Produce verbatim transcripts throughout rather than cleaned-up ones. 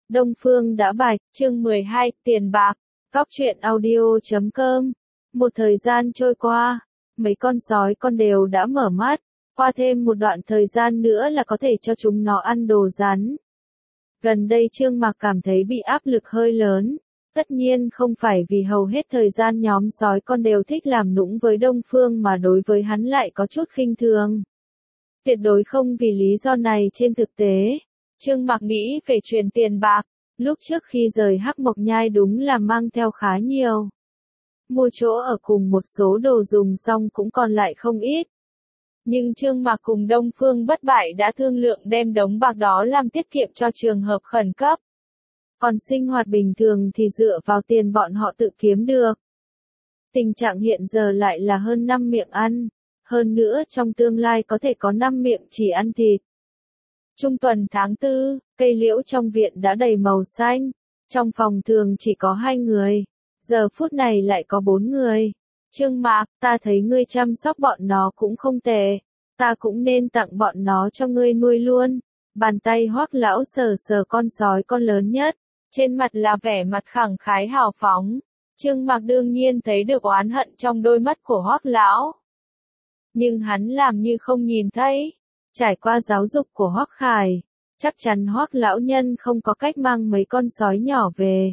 Đông Phương đã bạch, chương mười hai, tiền bạc, Cóc truyện audio chấm com. Một thời gian trôi qua, mấy con sói con đều đã mở mắt, qua thêm một đoạn thời gian nữa là có thể cho chúng nó ăn đồ rắn. Gần đây Trương Mạc cảm thấy bị áp lực hơi lớn, tất nhiên không phải vì hầu hết thời gian nhóm sói con đều thích làm nũng với Đông Phương mà đối với hắn lại có chút khinh thường. Tuyệt đối không vì lý do này trên thực tế. Trương Mạc nghĩ về truyền tiền bạc, lúc trước khi rời Hắc Mộc Nhai đúng là mang theo khá nhiều. Mua chỗ ở cùng một số đồ dùng xong cũng còn lại không ít. Nhưng Trương Mạc cùng Đông Phương Bất Bại đã thương lượng đem đống bạc đó làm tiết kiệm cho trường hợp khẩn cấp. Còn sinh hoạt bình thường thì dựa vào tiền bọn họ tự kiếm được. Tình trạng hiện giờ lại là hơn năm miệng ăn, hơn nữa trong tương lai có thể có năm miệng chỉ ăn thịt. Trung tuần tháng tư, cây liễu trong viện đã đầy màu xanh, trong phòng thường chỉ có hai người, giờ phút này lại có bốn người. Trương Mạc, ta thấy ngươi chăm sóc bọn nó cũng không tệ, ta cũng nên tặng bọn nó cho ngươi nuôi luôn. Bàn tay Hoắc lão sờ sờ con sói con lớn nhất, trên mặt là vẻ mặt khẳng khái hào phóng. Trương Mạc đương nhiên thấy được oán hận trong đôi mắt của Hoắc lão. Nhưng hắn làm như không nhìn thấy. Trải qua giáo dục của Hoắc Khải, chắc chắn Hoắc lão nhân không có cách mang mấy con sói nhỏ về.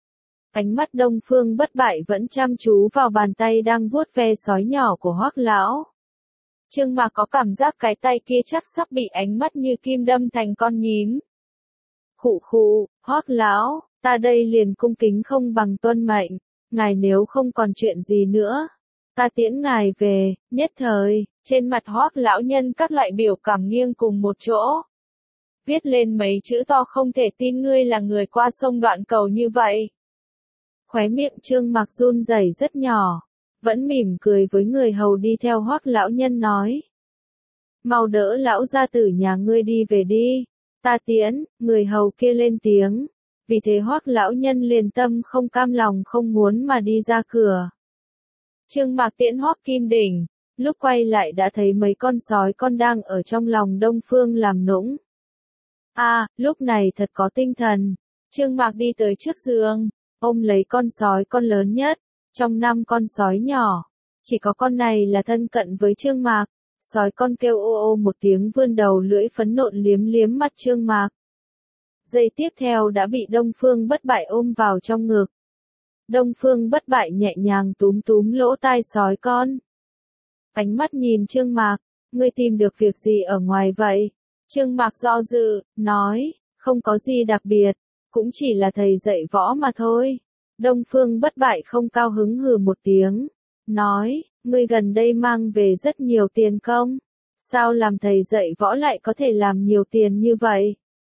Ánh mắt Đông Phương Bất Bại vẫn chăm chú vào bàn tay đang vuốt ve sói nhỏ của Hoắc lão. Trương Mạc có cảm giác cái tay kia chắc sắp bị ánh mắt như kim đâm thành con nhím. Khụ khụ, Hoắc lão, ta đây liền cung kính không bằng tuân mệnh, ngài nếu không còn chuyện gì nữa, ta tiễn ngài về. Nhất thời, trên mặt Hoắc lão nhân các loại biểu cảm nghiêng cùng một chỗ. Viết lên mấy chữ to không thể tin ngươi là người qua sông đoạn cầu như vậy. Khóe miệng Trương Mạc run rẩy rất nhỏ, vẫn mỉm cười với người hầu đi theo Hoắc lão nhân nói. Mau đỡ lão gia tử nhà ngươi đi về đi, ta tiễn. Người hầu kia lên tiếng, vì thế Hoắc lão nhân liền tâm không cam lòng không muốn mà đi ra cửa. Trương Mạc tiễn Hoắc Kim Đỉnh, lúc quay lại đã thấy mấy con sói con đang ở trong lòng Đông Phương làm nũng. A, à, lúc này thật có tinh thần. Trương Mạc đi tới trước giường, ôm lấy con sói con lớn nhất, trong năm con sói nhỏ, chỉ có con này là thân cận với Trương Mạc. Sói con kêu ô ô một tiếng vươn đầu lưỡi phấn nộn liếm liếm mắt Trương Mạc. Giây tiếp theo đã bị Đông Phương Bất Bại ôm vào trong ngực. Đông Phương Bất Bại nhẹ nhàng túm túm lỗ tai sói con. Ánh mắt nhìn Trương Mạc, ngươi tìm được việc gì ở ngoài vậy? Trương Mạc do dự, nói, không có gì đặc biệt, cũng chỉ là thầy dạy võ mà thôi. Đông Phương Bất Bại không cao hứng hừ một tiếng, nói, ngươi gần đây mang về rất nhiều tiền công, sao làm thầy dạy võ lại có thể làm nhiều tiền như vậy?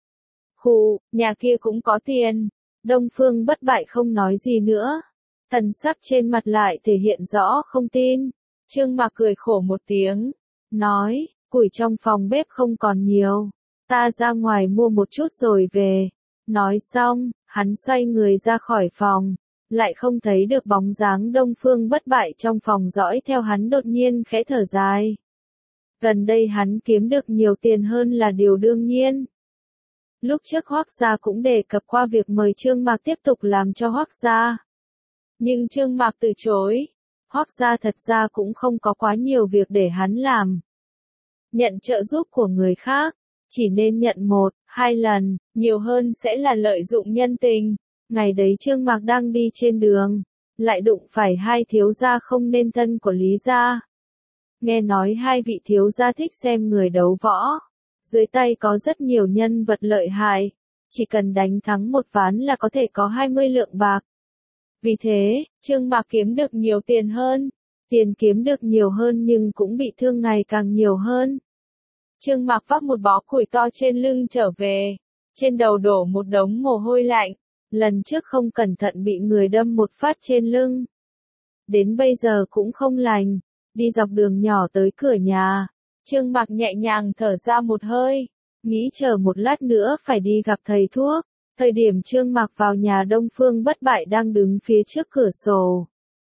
Khụ, nhà kia cũng có tiền. Đông Phương Bất Bại không nói gì nữa, thần sắc trên mặt lại thể hiện rõ không tin. Trương Mạc cười khổ một tiếng, nói, củi trong phòng bếp không còn nhiều, ta ra ngoài mua một chút rồi về. Nói xong, hắn xoay người ra khỏi phòng, lại không thấy được bóng dáng Đông Phương Bất Bại trong phòng dõi theo hắn, đột nhiên khẽ thở dài. Gần đây hắn kiếm được nhiều tiền hơn là điều đương nhiên. Lúc trước Hoắc gia cũng đề cập qua việc mời Trương Mạc tiếp tục làm cho Hoắc gia. Nhưng Trương Mạc từ chối. Hoắc gia thật ra cũng không có quá nhiều việc để hắn làm. Nhận trợ giúp của người khác, chỉ nên nhận một, hai lần, nhiều hơn sẽ là lợi dụng nhân tình. Ngày đấy Trương Mạc đang đi trên đường, lại đụng phải hai thiếu gia không nên thân của Lý gia. Nghe nói hai vị thiếu gia thích xem người đấu võ. Dưới tay có rất nhiều nhân vật lợi hại, chỉ cần đánh thắng một ván là có thể có hai mươi lượng bạc. Vì thế, Trương Mạc kiếm được nhiều tiền hơn, tiền kiếm được nhiều hơn nhưng cũng bị thương ngày càng nhiều hơn. Trương Mạc vác một bó củi to trên lưng trở về, trên đầu đổ một đống mồ hôi lạnh, lần trước không cẩn thận bị người đâm một phát trên lưng. Đến bây giờ cũng không lành, đi dọc đường nhỏ tới cửa nhà. Trương Mạc nhẹ nhàng thở ra một hơi, nghĩ chờ một lát nữa phải đi gặp thầy thuốc. Thời điểm Trương Mạc vào nhà, Đông Phương Bất Bại đang đứng phía trước cửa sổ.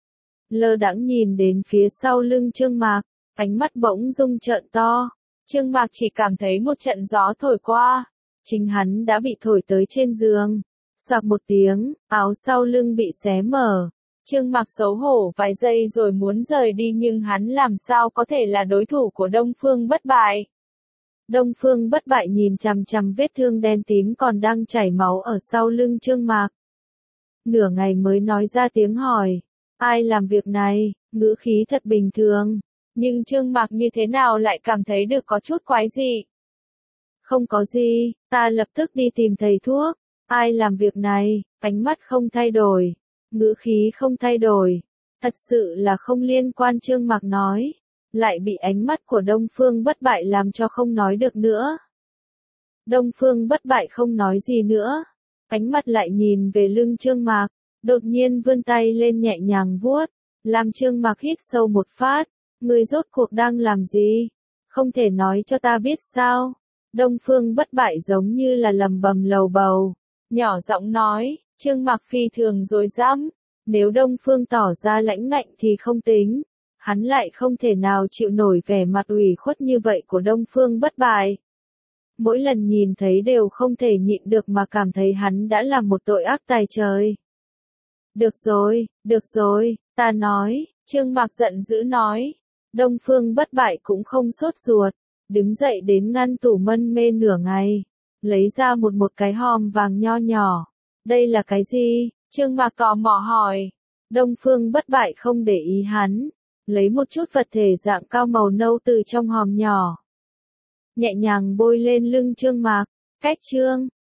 Lơ đãng nhìn đến phía sau lưng Trương Mạc, ánh mắt bỗng rung trợn to. Trương Mạc chỉ cảm thấy một trận gió thổi qua, chính hắn đã bị thổi tới trên giường. Soạc một tiếng, áo sau lưng bị xé mở. Trương Mạc xấu hổ vài giây rồi muốn rời đi nhưng hắn làm sao có thể là đối thủ của Đông Phương Bất Bại. Đông Phương Bất Bại nhìn chằm chằm vết thương đen tím còn đang chảy máu ở sau lưng Trương Mạc. Nửa ngày mới nói ra tiếng hỏi, ai làm việc này, ngữ khí thật bình thường, nhưng Trương Mạc như thế nào lại cảm thấy được có chút quái dị. Không có gì, ta lập tức đi tìm thầy thuốc, ai làm việc này, ánh mắt không thay đổi, ngữ khí không thay đổi, thật sự là không liên quan. Trương Mạc nói, lại bị ánh mắt của Đông Phương Bất Bại làm cho không nói được nữa. Đông Phương Bất Bại không nói gì nữa, ánh mắt lại nhìn về lưng Trương Mạc, đột nhiên vươn tay lên nhẹ nhàng vuốt, làm Trương Mạc hít sâu một phát, ngươi rốt cuộc đang làm gì? Không thể nói cho ta biết sao? Đông Phương Bất Bại giống như là lầm bầm lầu bầu, nhỏ giọng nói, Trương Mạc phi thường dối dám, nếu Đông Phương tỏ ra lãnh ngạnh thì không tính, hắn lại không thể nào chịu nổi vẻ mặt ủy khuất như vậy của Đông Phương Bất Bại. Mỗi lần nhìn thấy đều không thể nhịn được mà cảm thấy hắn đã làm một tội ác tày trời. Được rồi, được rồi, ta nói, Trương Mạc giận dữ nói. Đông Phương Bất Bại cũng không sốt ruột, đứng dậy đến ngăn tủ mân mê nửa ngày, lấy ra một một cái hòm vàng nho nhỏ. Đây là cái gì? Trương Mạc tò mò hỏi. Đông Phương Bất Bại không để ý hắn, lấy một chút vật thể dạng cao màu nâu từ trong hòm nhỏ, nhẹ nhàng bôi lên lưng Trương Mạc. Cách chương